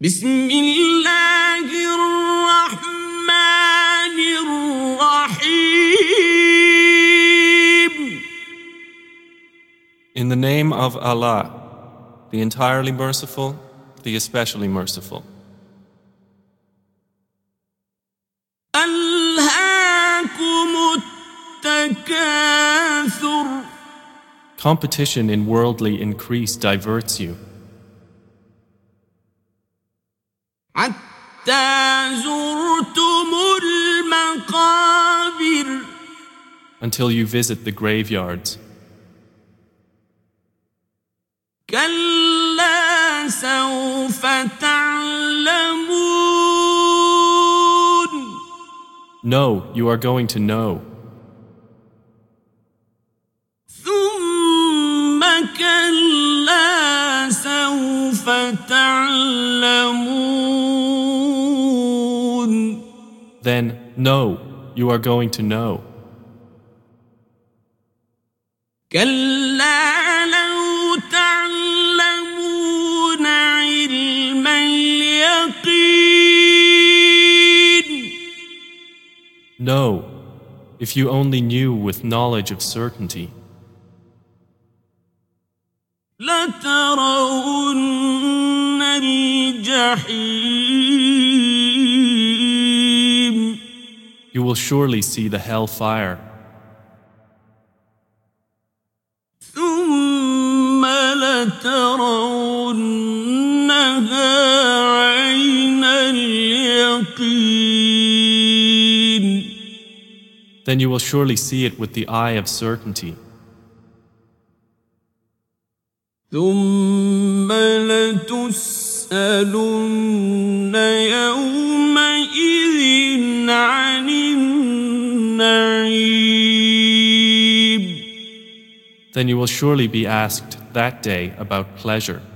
بسم الله الرحمن الرحيم. In the name of Allah, the entirely merciful, the especially merciful. ألهاكم التكاثر. Competition in worldly increase diverts you. حتى زرتم المقابر. Until you visit the graveyards. كلا سوف تعلمون. No, you are going to know. ثم كلا سوف تعلمون. Then, no, you are going to know. كلا لو تعلمون علم اليقين. No, if you only knew with knowledge of certainty. لترون الجحيم. You will surely see the hellfire. ثم لترونها عين اليقين. Then you will surely see it with the eye of certainty. ثم لتسألن يومئذ عن النعيم. Then you will surely be asked that day about pleasure.